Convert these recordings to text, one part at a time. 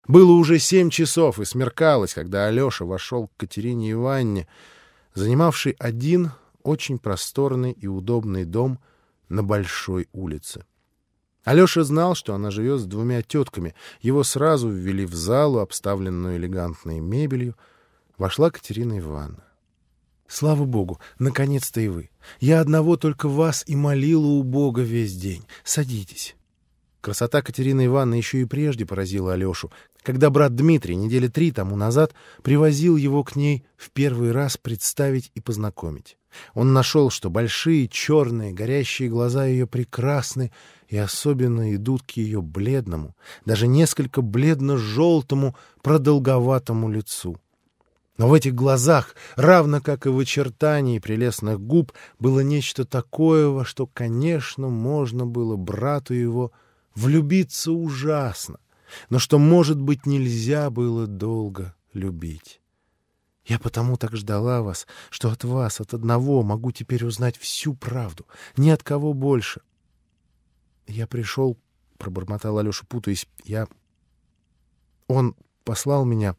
Было уже 7 часов, и смеркалось, когда Алеша вошел к Катерине Ивановне, занимавшей один очень просторный и удобный дом на большой улице. Алеша знал, что она живет с 2 тетками. Его сразу ввели в залу, обставленную элегантной мебелью. Вошла Катерина Ивановна. «Слава Богу, наконец-то и вы. Я одного только вас и молила у Бога весь день. Садитесь». Красота Катерины Ивановны еще и прежде поразила Алешу, когда брат Дмитрий 3 недели тому назад привозил его к ней в первый раз представить и познакомить. Он нашел, что большие, черные, горящие глаза ее прекрасны и особенно идут к ее бледному, даже несколько бледно-желтому, продолговатому лицу. Но в этих глазах, равно как и в очертании прелестных губ, было нечто такое, во что, конечно, можно было брату его влюбиться ужасно, но что, может быть, нельзя было долго любить. Я потому так ждала вас, что от вас, от одного, могу теперь узнать всю правду, ни от кого больше. Я пришел, — пробормотал Алеша, путаясь, — он послал меня.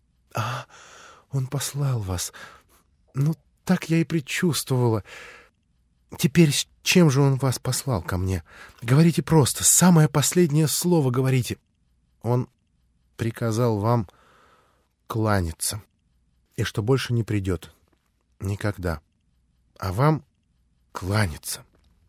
Он послал вас. Ну, так я и предчувствовала. Теперь с чем же он вас послал ко мне? Говорите просто, самое последнее слово говорите. Он приказал вам кланяться, и что больше не придет. Никогда. А вам кланяться.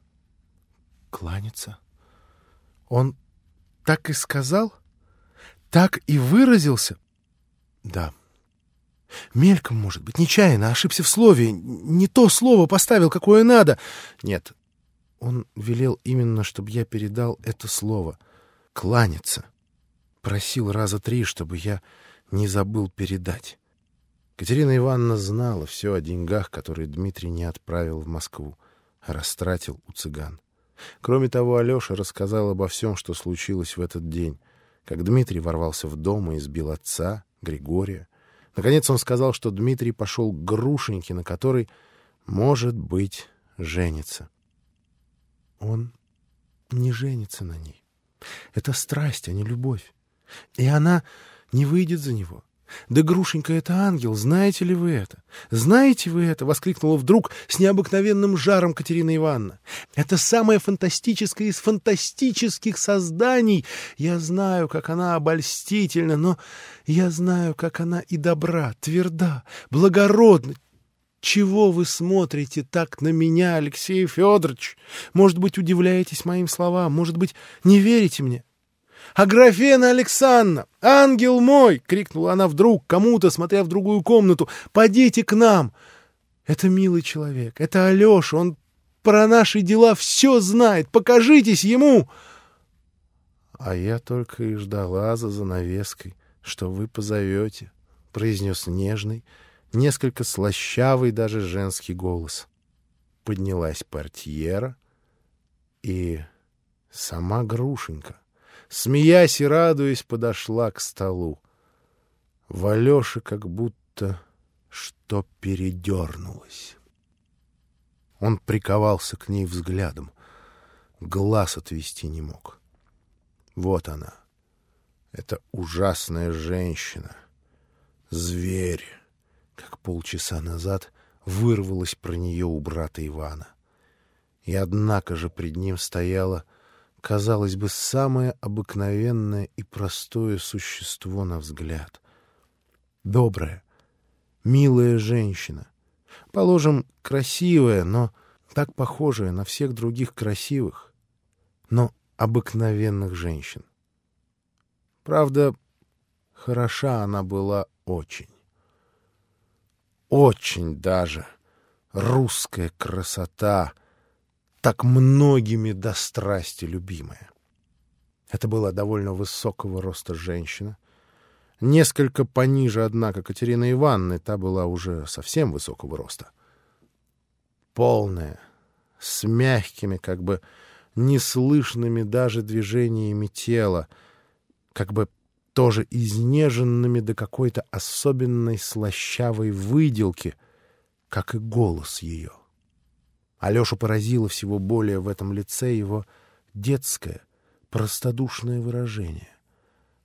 Кланяться? Он так и сказал? Так и выразился? Да. Мельком, может быть, нечаянно, ошибся в слове, не то слово поставил, какое надо. Нет, он велел именно, чтобы я передал это слово. Кланяться. Просил раза 3, чтобы я не забыл передать. Катерина Ивановна знала все о деньгах, которые Дмитрий не отправил в Москву, а растратил у цыган. Кроме того, Алеша рассказал обо всем, что случилось в этот день, как Дмитрий ворвался в дом и избил отца, Григория. Наконец он сказал, что Дмитрий пошел к Грушеньке, на которой, может быть, женится. Он не женится на ней. Это страсть, а не любовь. И она не выйдет за него. Да Грушенька — это ангел, знаете ли вы это? Знаете вы это? — воскликнула вдруг с необыкновенным жаром Катерина Ивановна. Это самое фантастическое из фантастических созданий. Я знаю, как она обольстительна, но я знаю, как она и добра, тверда, благородна. Чего вы смотрите так на меня, Алексей Федорович? Может быть, удивляетесь моим словам, может быть, не верите мне? «Аграфена Александровна! Ангел мой!» — крикнула она вдруг кому-то, смотря в другую комнату. «Подите к нам! Это милый человек, это Алеша, он про наши дела все знает. Покажитесь ему!» «А я только и ждала за занавеской, что вы позовете», — произнес нежный, несколько слащавый даже женский голос. Поднялась портьера, и сама Грушенька, смеясь и радуясь, подошла к столу. В Алёше как будто что передернулось. Он приковался к ней взглядом, глаз отвести не мог. Вот она, эта ужасная женщина, зверь, как полчаса назад вырвалась про нее у брата Ивана. И однако же пред ним стояла, казалось бы, самое обыкновенное и простое существо на взгляд. Добрая, милая женщина. Положим, красивая, но так похожая на всех других красивых, но обыкновенных женщин. Правда, хороша она была очень. Очень даже. Русская красота, так многими до страсти любимая. Это была довольно высокого роста женщина. Несколько пониже, однако, Катерины Ивановны, та была уже совсем высокого роста. Полная, с мягкими, как бы неслышными даже движениями тела, как бы тоже изнеженными до какой-то особенной слащавой выделки, как и голос ее. Алешу поразило всего более в этом лице его детское, простодушное выражение.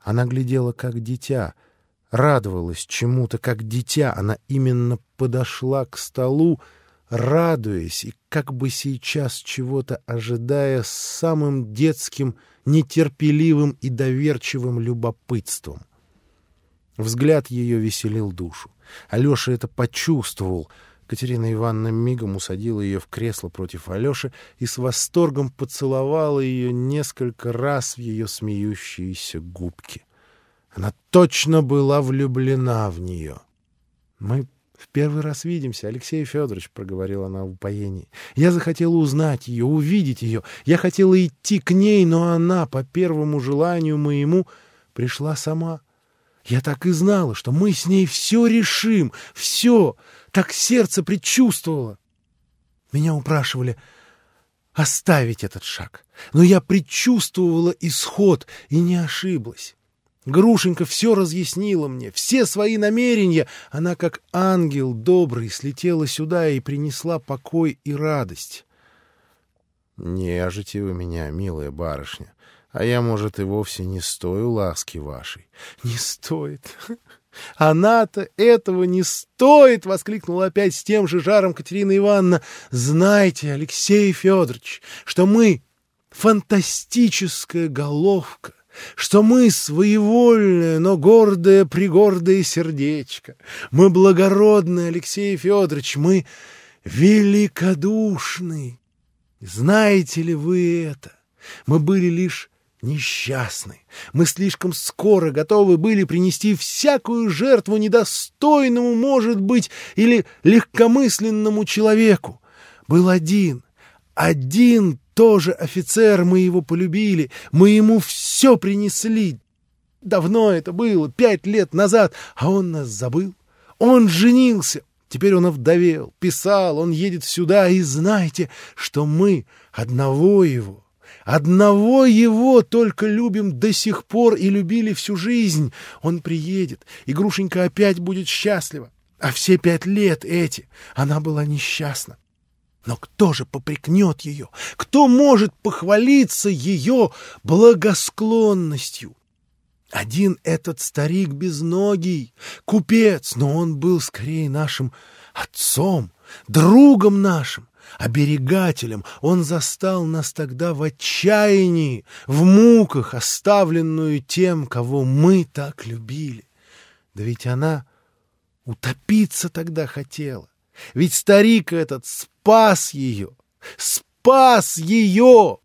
Она глядела, как дитя, радовалась чему-то, как дитя. Она именно подошла к столу, радуясь и как бы сейчас чего-то ожидая с самым детским, нетерпеливым и доверчивым любопытством. Взгляд ее веселил душу. Алеша это почувствовал. Катерина Ивановна мигом усадила ее в кресло против Алеши и с восторгом поцеловала ее несколько раз в ее смеющиеся губки. Она точно была влюблена в нее. — Мы в первый раз видимся, Алексей Федорович, — проговорила она в упоении. Я захотела узнать ее, увидеть ее. Я хотела идти к ней, но она, по первому желанию моему, пришла сама. Я так и знала, что мы с ней все решим, все, так сердце предчувствовало. Меня упрашивали оставить этот шаг, но я предчувствовала исход и не ошиблась. Грушенька все разъяснила мне, все свои намерения. Она, как ангел добрый, слетела сюда и принесла покой и радость. — Нежите вы меня, милая барышня, а я, может, и вовсе не стою ласки вашей. — Не стоит. Она-то этого не стоит! — воскликнула опять с тем же жаром Катерина Ивановна. — Знайте, Алексей Федорович, что мы фантастическая головка, что мы своевольное, но гордое-пригордое сердечко. Мы благородные, Алексей Федорович, мы великодушны. Знаете ли вы это? Мы были лишь несчастны. Мы слишком скоро готовы были принести всякую жертву недостойному, может быть, или легкомысленному человеку. Был один тоже офицер, мы его полюбили, мы ему все принесли. Давно это было, 5 лет назад, а он нас забыл. Он женился, теперь он овдовел, писал, он едет сюда, и знайте, что мы одного его только любим до сих пор и любили всю жизнь. Он приедет, и Грушенька опять будет счастлива, а все 5 лет эти она была несчастна. Но кто же попрекнет ее? Кто может похвалиться ее благосклонностью? Один этот старик безногий, купец, но он был скорее нашим отцом, другом нашим, оберегателем. Он застал нас тогда в отчаянии, в муках, оставленную тем, кого мы так любили. Да ведь она утопиться тогда хотела. Ведь старик этот спас ее! Спас ее!